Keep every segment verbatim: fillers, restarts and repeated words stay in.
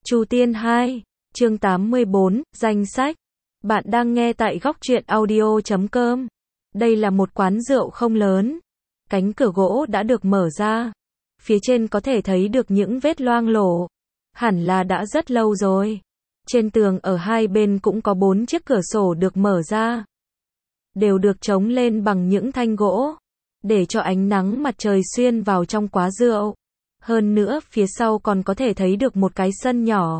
Chu Tiên hai, chương tám mươi bốn, danh sách. Bạn đang nghe tại góc truyện audio chấm com. Đây là một quán rượu không lớn. Cánh cửa gỗ đã được mở ra. Phía trên có thể thấy được những vết loang lổ. Hẳn là đã rất lâu rồi. Trên tường ở hai bên cũng có bốn chiếc cửa sổ được mở ra. Đều được chống lên bằng những thanh gỗ. Để cho ánh nắng mặt trời xuyên vào trong quán rượu. Hơn nữa, phía sau còn có thể thấy được một cái sân nhỏ.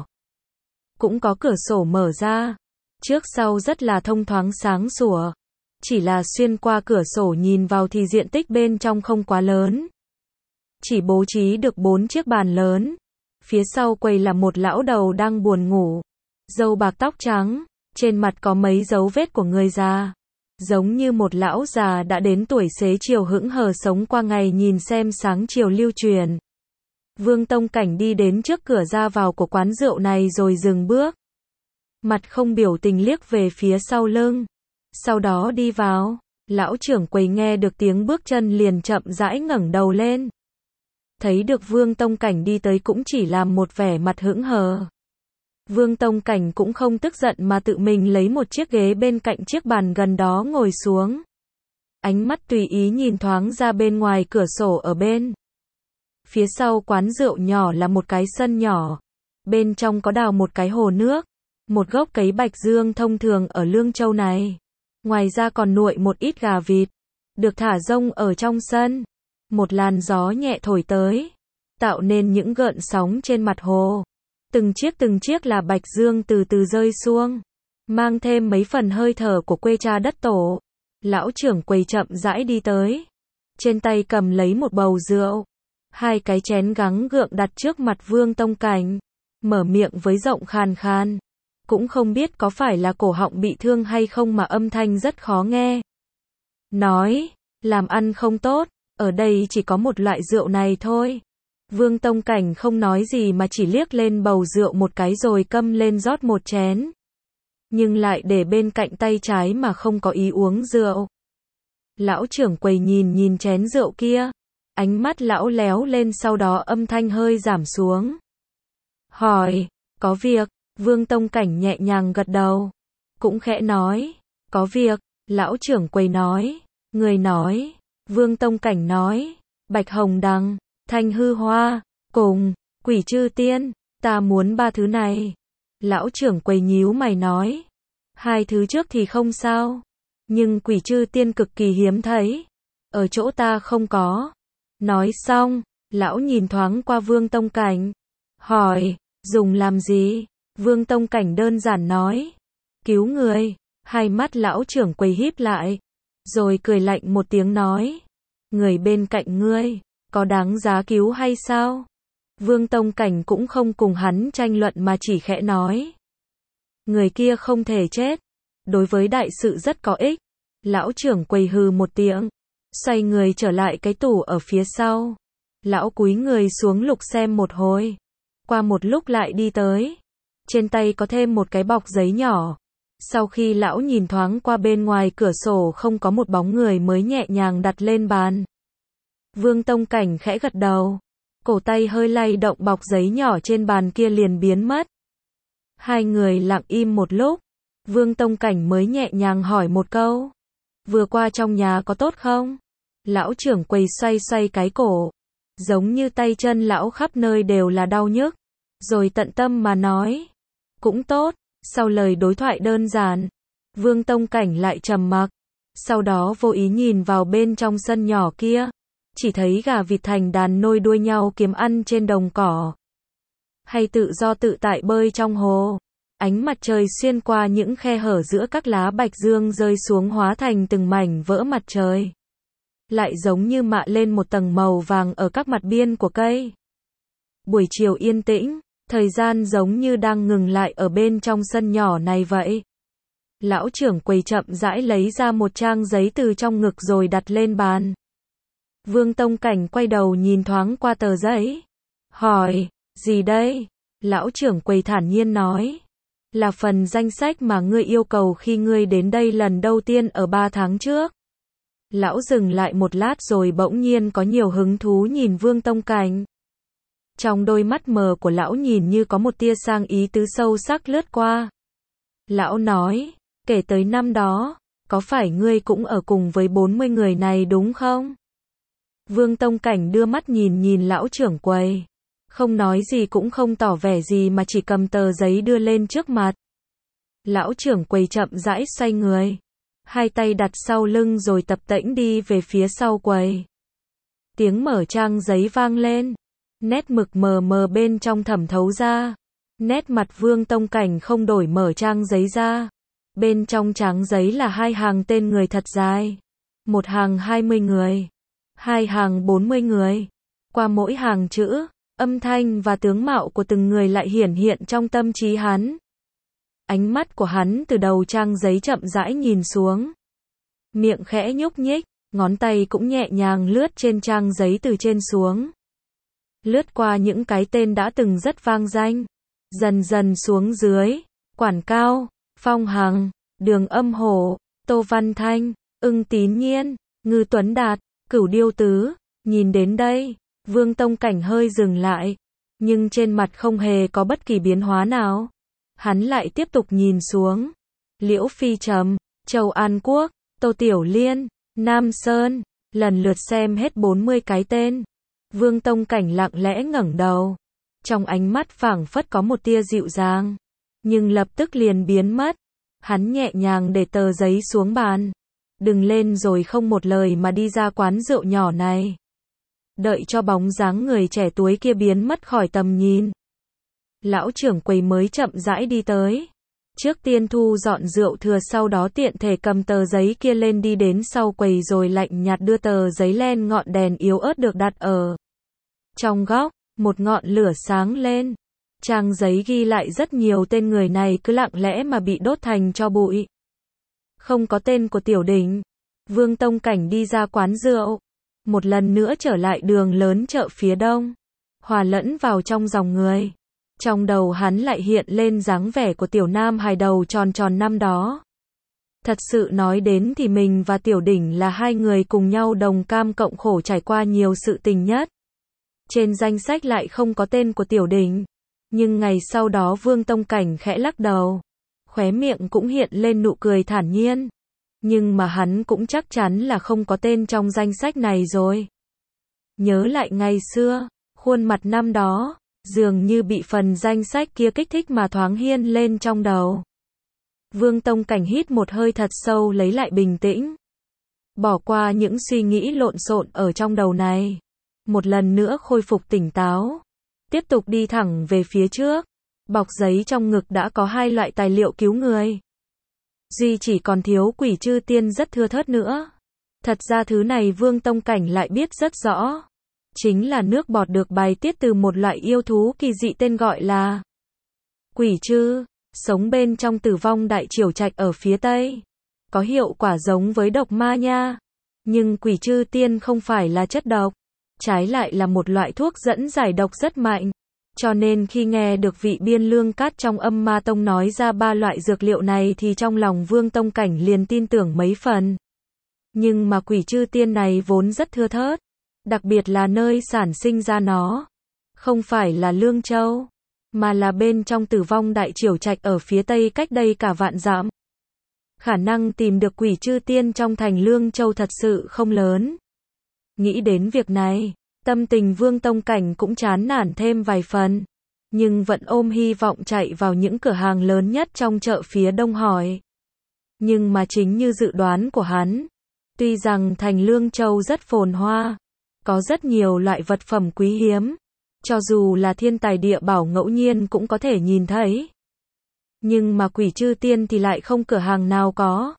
Cũng có cửa sổ mở ra. Trước sau rất là thông thoáng sáng sủa. Chỉ là xuyên qua cửa sổ nhìn vào thì diện tích bên trong không quá lớn. Chỉ bố trí được bốn chiếc bàn lớn. Phía sau quầy là một lão đầu đang buồn ngủ. Râu bạc tóc trắng. Trên mặt có mấy dấu vết của người già. Giống như một lão già đã đến tuổi xế chiều hững hờ sống qua ngày nhìn xem sáng chiều lưu truyền. Vương Tông Cảnh đi đến trước cửa ra vào của quán rượu này rồi dừng bước. Mặt không biểu tình liếc về phía sau lưng. Sau đó đi vào. Lão trưởng quầy nghe được tiếng bước chân liền chậm rãi ngẩng đầu lên. Thấy được Vương Tông Cảnh đi tới cũng chỉ làm một vẻ mặt hững hờ. Vương Tông Cảnh cũng không tức giận mà tự mình lấy một chiếc ghế bên cạnh chiếc bàn gần đó ngồi xuống. Ánh mắt tùy ý nhìn thoáng ra bên ngoài cửa sổ ở bên. Phía sau quán rượu nhỏ là một cái sân nhỏ. Bên trong có đào một cái hồ nước. Một gốc cấy bạch dương thông thường ở Lương Châu này. Ngoài ra còn nuôi một ít gà vịt. Được thả rông ở trong sân. Một làn gió nhẹ thổi tới. Tạo nên những gợn sóng trên mặt hồ. Từng chiếc từng chiếc là bạch dương từ từ rơi xuống. Mang thêm mấy phần hơi thở của quê cha đất tổ. Lão trưởng quầy chậm rãi đi tới. Trên tay cầm lấy một bầu rượu. Hai cái chén gắng gượng đặt trước mặt Vương Tông Cảnh. Mở miệng với giọng khàn khàn. Cũng không biết có phải là cổ họng bị thương hay không mà âm thanh rất khó nghe. Nói, làm ăn không tốt, ở đây chỉ có một loại rượu này thôi. Vương Tông Cảnh không nói gì mà chỉ liếc lên bầu rượu một cái rồi câm lên rót một chén. Nhưng lại để bên cạnh tay trái mà không có ý uống rượu. Lão trưởng quầy nhìn nhìn chén rượu kia. Ánh mắt lão léo lên sau đó âm thanh hơi giảm xuống. Hỏi, có việc, Vương Tông Cảnh nhẹ nhàng gật đầu. Cũng khẽ nói, có việc, lão trưởng quầy nói, người nói, Vương Tông Cảnh nói, Bạch Hồng Đằng, Thanh Hư Hoa, cùng, Quỷ Chư Tiên, ta muốn ba thứ này. Lão trưởng quầy nhíu mày nói, hai thứ trước thì không sao, nhưng Quỷ Chư Tiên cực kỳ hiếm thấy, ở chỗ ta không có. Nói xong, lão nhìn thoáng qua Vương Tông Cảnh. Hỏi, dùng làm gì? Vương Tông Cảnh đơn giản nói. Cứu người. Hai mắt lão trưởng quầy híp lại. Rồi cười lạnh một tiếng nói. Người bên cạnh ngươi, có đáng giá cứu hay sao? Vương Tông Cảnh cũng không cùng hắn tranh luận mà chỉ khẽ nói. Người kia không thể chết. Đối với đại sự rất có ích. Lão trưởng quầy hừ một tiếng. Xoay người trở lại cái tủ ở phía sau. Lão cúi người xuống lục xem một hồi. Qua một lúc lại đi tới. Trên tay có thêm một cái bọc giấy nhỏ. Sau khi lão nhìn thoáng qua bên ngoài cửa sổ không có một bóng người mới nhẹ nhàng đặt lên bàn. Vương Tông Cảnh khẽ gật đầu. Cổ tay hơi lay động bọc giấy nhỏ trên bàn kia liền biến mất. Hai người lặng im một lúc. Vương Tông Cảnh mới nhẹ nhàng hỏi một câu. Vừa qua trong nhà có tốt không? Lão trưởng quầy xoay xoay cái cổ. Giống như tay chân lão khắp nơi đều là đau nhức. Rồi tận tâm mà nói. Cũng tốt. Sau lời đối thoại đơn giản. Vương Tông Cảnh lại trầm mặc. Sau đó vô ý nhìn vào bên trong sân nhỏ kia. Chỉ thấy gà vịt thành đàn nôi đuôi nhau kiếm ăn trên đồng cỏ. Hay tự do tự tại bơi trong hồ. Ánh mặt trời xuyên qua những khe hở giữa các lá bạch dương rơi xuống hóa thành từng mảnh vỡ mặt trời. Lại giống như mạ lên một tầng màu vàng ở các mặt biên của cây. Buổi chiều yên tĩnh, thời gian giống như đang ngừng lại ở bên trong sân nhỏ này vậy. Lão trưởng quầy chậm rãi lấy ra một trang giấy từ trong ngực rồi đặt lên bàn. Vương Tông Cảnh quay đầu nhìn thoáng qua tờ giấy. Hỏi, gì đây? Lão trưởng quầy thản nhiên nói. Là phần danh sách mà ngươi yêu cầu khi ngươi đến đây lần đầu tiên ở ba tháng trước. Lão dừng lại một lát rồi bỗng nhiên có nhiều hứng thú nhìn Vương Tông Cảnh. Trong đôi mắt mờ của lão nhìn như có một tia sang ý tứ sâu sắc lướt qua. Lão nói, kể tới năm đó, có phải ngươi cũng ở cùng với bốn mươi người này đúng không? Vương Tông Cảnh đưa mắt nhìn nhìn lão trưởng quầy. Không nói gì cũng không tỏ vẻ gì mà chỉ cầm tờ giấy đưa lên trước mặt. Lão trưởng quầy chậm rãi xoay người. Hai tay đặt sau lưng rồi tập tễnh đi về phía sau quầy. Tiếng mở trang giấy vang lên. Nét mực mờ mờ bên trong thẩm thấu ra. Nét mặt Vương Tông Cảnh không đổi, mở trang giấy ra. Bên trong trang giấy là hai hàng tên người thật dài. Một hàng hai mươi người. Hai hàng bốn mươi người. Qua mỗi hàng chữ, âm thanh và tướng mạo của từng người lại hiển hiện trong tâm trí hắn. Ánh mắt của hắn từ đầu trang giấy chậm rãi nhìn xuống. Miệng khẽ nhúc nhích, ngón tay cũng nhẹ nhàng lướt trên trang giấy từ trên xuống. Lướt qua những cái tên đã từng rất vang danh. Dần dần xuống dưới, Quản Cao, Phong Hằng, Đường Âm Hổ, Tô Văn Thanh, Ưng Tín Nhiên, Ngư Tuấn Đạt, Cửu Điêu Tứ. Nhìn đến đây, Vương Tông Cảnh hơi dừng lại, nhưng trên mặt không hề có bất kỳ biến hóa nào. Hắn lại tiếp tục nhìn xuống. Liễu Phi Trầm, Châu An Quốc, Tô Tiểu Liên, Nam Sơn, lần lượt xem hết bốn mươi cái tên. Vương Tông Cảnh lặng lẽ ngẩng đầu. Trong ánh mắt phảng phất có một tia dịu dàng, nhưng lập tức liền biến mất. Hắn nhẹ nhàng để tờ giấy xuống bàn. Đừng lên rồi không một lời mà đi ra quán rượu nhỏ này. Đợi cho bóng dáng người trẻ tuổi kia biến mất khỏi tầm nhìn. Lão trưởng quầy mới chậm rãi đi tới. Trước tiên thu dọn rượu thừa, sau đó tiện thể cầm tờ giấy kia lên đi đến sau quầy rồi lạnh nhạt đưa tờ giấy lên. Ngọn đèn yếu ớt được đặt ở trong góc, một ngọn lửa sáng lên. Trang giấy ghi lại rất nhiều tên người này cứ lặng lẽ mà bị đốt thành tro bụi. Không có tên của Tiểu Đỉnh. Vương Tông Cảnh đi ra quán rượu. Một lần nữa trở lại đường lớn chợ phía đông. Hòa lẫn vào trong dòng người. Trong đầu hắn lại hiện lên dáng vẻ của tiểu nam hài đầu tròn tròn năm đó. Thật sự nói đến thì mình và Tiểu Đỉnh là hai người cùng nhau đồng cam cộng khổ trải qua nhiều sự tình nhất. Trên danh sách lại không có tên của Tiểu Đỉnh. Nhưng ngày sau đó Vương Tông Cảnh khẽ lắc đầu. Khóe miệng cũng hiện lên nụ cười thản nhiên. Nhưng mà hắn cũng chắc chắn là không có tên trong danh sách này rồi. Nhớ lại ngày xưa, khuôn mặt năm đó, dường như bị phần danh sách kia kích thích mà thoáng hiên lên trong đầu. Vương Tông Cảnh hít một hơi thật sâu lấy lại bình tĩnh. Bỏ qua những suy nghĩ lộn xộn ở trong đầu này. Một lần nữa khôi phục tỉnh táo. Tiếp tục đi thẳng về phía trước. Bọc giấy trong ngực đã có hai loại tài liệu cứu người. Duy chỉ còn thiếu Quỷ Chư Tiên rất thưa thớt nữa. Thật ra thứ này Vương Tông Cảnh lại biết rất rõ. Chính là nước bọt được bài tiết từ một loại yêu thú kỳ dị tên gọi là Quỷ Chư, sống bên trong Tử Vong Đại Triều Trạch ở phía Tây. Có hiệu quả giống với độc ma nha. Nhưng Quỷ Chư Tiên không phải là chất độc. Trái lại là một loại thuốc dẫn giải độc rất mạnh. Cho nên khi nghe được vị Biên Lương Cát trong Âm Ma Tông nói ra ba loại dược liệu này thì trong lòng Vương Tông Cảnh liền tin tưởng mấy phần. Nhưng mà Quỷ Chư Tiên này vốn rất thưa thớt. Đặc biệt là nơi sản sinh ra nó. Không phải là Lương Châu, mà là bên trong Tử Vong Đại Triều Trạch ở phía Tây cách đây cả vạn dặm. Khả năng tìm được Quỷ Chư Tiên trong thành Lương Châu thật sự không lớn. Nghĩ đến việc này, tâm tình Vương Tông Cảnh cũng chán nản thêm vài phần. Nhưng vẫn ôm hy vọng chạy vào những cửa hàng lớn nhất trong chợ phía đông hỏi. Nhưng mà chính như dự đoán của hắn, tuy rằng thành Lương Châu rất phồn hoa, có rất nhiều loại vật phẩm quý hiếm, cho dù là thiên tài địa bảo ngẫu nhiên cũng có thể nhìn thấy. Nhưng mà Quỷ Chư Tiên thì lại không cửa hàng nào có.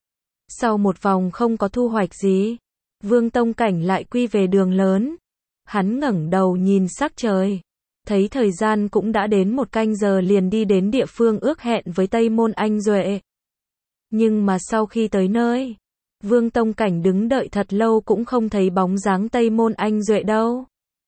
Sau một vòng không có thu hoạch gì, Vương Tông Cảnh lại quy về đường lớn. Hắn ngẩng đầu nhìn sắc trời, thấy thời gian cũng đã đến một canh giờ liền đi đến địa phương ước hẹn với Tây Môn Anh Duệ. Nhưng mà sau khi tới nơi, Vương Tông Cảnh đứng đợi thật lâu cũng không thấy bóng dáng Tây Môn Anh Duệ đâu.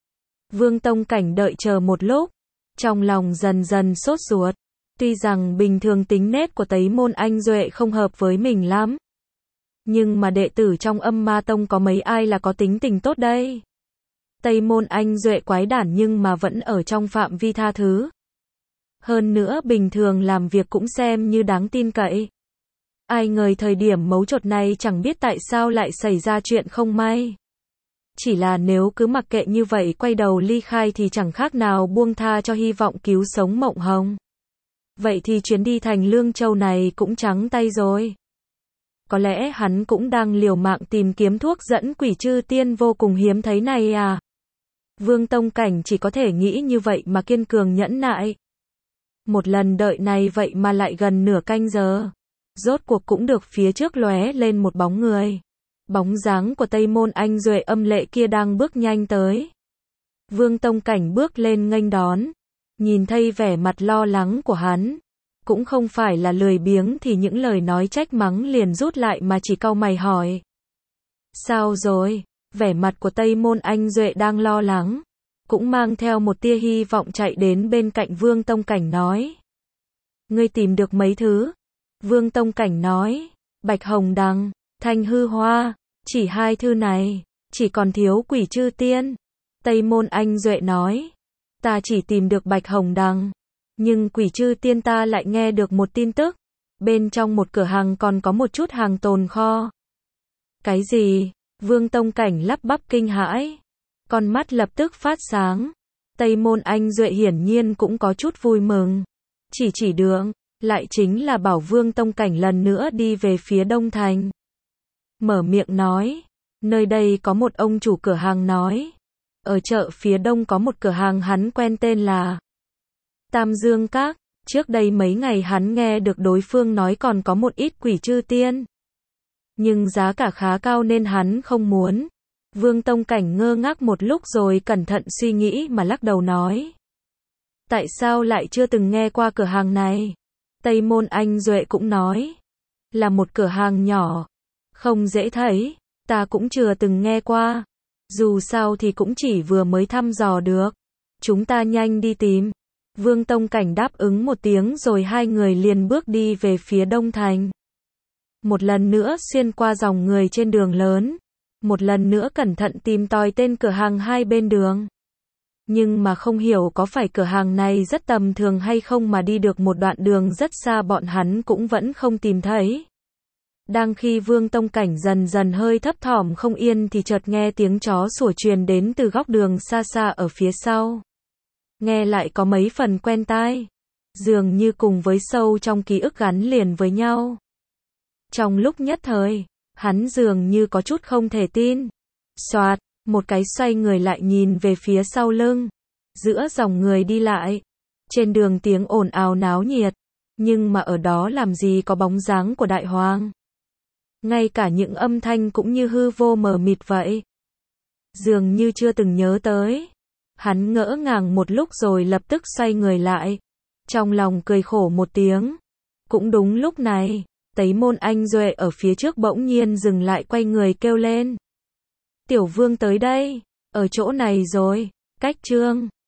Vương Tông Cảnh đợi chờ một lúc, trong lòng dần dần sốt ruột. Tuy rằng bình thường tính nết của Tây Môn Anh Duệ không hợp với mình lắm, nhưng mà đệ tử trong Âm Ma Tông có mấy ai là có tính tình tốt đây. Tây Môn Anh Duệ quái đản nhưng mà vẫn ở trong phạm vi tha thứ. Hơn nữa bình thường làm việc cũng xem như đáng tin cậy. Ai ngờ thời điểm mấu chốt này chẳng biết tại sao lại xảy ra chuyện không may. Chỉ là nếu cứ mặc kệ như vậy quay đầu ly khai thì chẳng khác nào buông tha cho hy vọng cứu sống Mộng Hồng. Vậy thì chuyến đi thành Lương Châu này cũng trắng tay rồi. Có lẽ hắn cũng đang liều mạng tìm kiếm thuốc dẫn quỷ chư tiên vô cùng hiếm thấy này à. Vương Tông Cảnh chỉ có thể nghĩ như vậy mà kiên cường nhẫn nại. Một lần đợi này vậy mà lại gần nửa canh giờ. Rốt cuộc cũng được phía trước lóe lên một bóng người. Bóng dáng của Tây Môn Anh Duệ âm lệ kia đang bước nhanh tới. Vương Tông Cảnh bước lên nghênh đón. Nhìn thấy vẻ mặt lo lắng của hắn. Cũng không phải là lười biếng thì những lời nói trách mắng liền rút lại mà chỉ cau mày hỏi. Sao rồi? Vẻ mặt của Tây Môn Anh Duệ đang lo lắng. Cũng mang theo một tia hy vọng chạy đến bên cạnh Vương Tông Cảnh nói. Ngươi tìm được mấy thứ? Vương Tông Cảnh nói. Bạch hồng đằng, thanh hư hoa. Chỉ hai thư này. Chỉ còn thiếu quỷ chư tiên. Tây Môn Anh Duệ nói. Ta chỉ tìm được bạch hồng đằng. Nhưng quỷ chư tiên ta lại nghe được một tin tức. Bên trong một cửa hàng còn có một chút hàng tồn kho. Cái gì? Vương Tông Cảnh lắp bắp kinh hãi. Con mắt lập tức phát sáng. Tây Môn Anh Duệ hiển nhiên cũng có chút vui mừng. Chỉ chỉ đường, lại chính là bảo Vương Tông Cảnh lần nữa đi về phía Đông Thành. Mở miệng nói. Nơi đây có một ông chủ cửa hàng nói. Ở chợ phía đông có một cửa hàng hắn quen tên là Tam Dương Các. Trước đây mấy ngày hắn nghe được đối phương nói còn có một ít quỷ chư tiên. Nhưng giá cả khá cao nên hắn không muốn. Vương Tông Cảnh ngơ ngác một lúc rồi cẩn thận suy nghĩ mà lắc đầu nói. Tại sao lại chưa từng nghe qua cửa hàng này? Tây Môn Anh Duệ cũng nói. Là một cửa hàng nhỏ. Không dễ thấy. Ta cũng chưa từng nghe qua. Dù sao thì cũng chỉ vừa mới thăm dò được. Chúng ta nhanh đi tìm. Vương Tông Cảnh đáp ứng một tiếng rồi hai người liền bước đi về phía Đông Thành. Một lần nữa xuyên qua dòng người trên đường lớn. Một lần nữa cẩn thận tìm tòi tên cửa hàng hai bên đường. Nhưng mà không hiểu có phải cửa hàng này rất tầm thường hay không mà đi được một đoạn đường rất xa bọn hắn cũng vẫn không tìm thấy. Đang khi Vương Tông Cảnh dần dần hơi thấp thỏm không yên thì chợt nghe tiếng chó sủa truyền đến từ góc đường xa xa ở phía sau. Nghe lại có mấy phần quen tai. Dường như cùng với sâu trong ký ức gắn liền với nhau. Trong lúc nhất thời, hắn dường như có chút không thể tin. Soạt, một cái xoay người lại nhìn về phía sau lưng. Giữa dòng người đi lại. Trên đường tiếng ồn ào náo nhiệt. Nhưng mà ở đó làm gì có bóng dáng của Đại Hoàng. Ngay cả những âm thanh cũng như hư vô mờ mịt vậy. Dường như chưa từng nhớ tới. Hắn ngỡ ngàng một lúc rồi lập tức xoay người lại. Trong lòng cười khổ một tiếng. Cũng đúng lúc này, Tây Môn Anh Duệ ở phía trước bỗng nhiên dừng lại quay người kêu lên. Tiểu Vương tới đây, ở chỗ này rồi, cách chương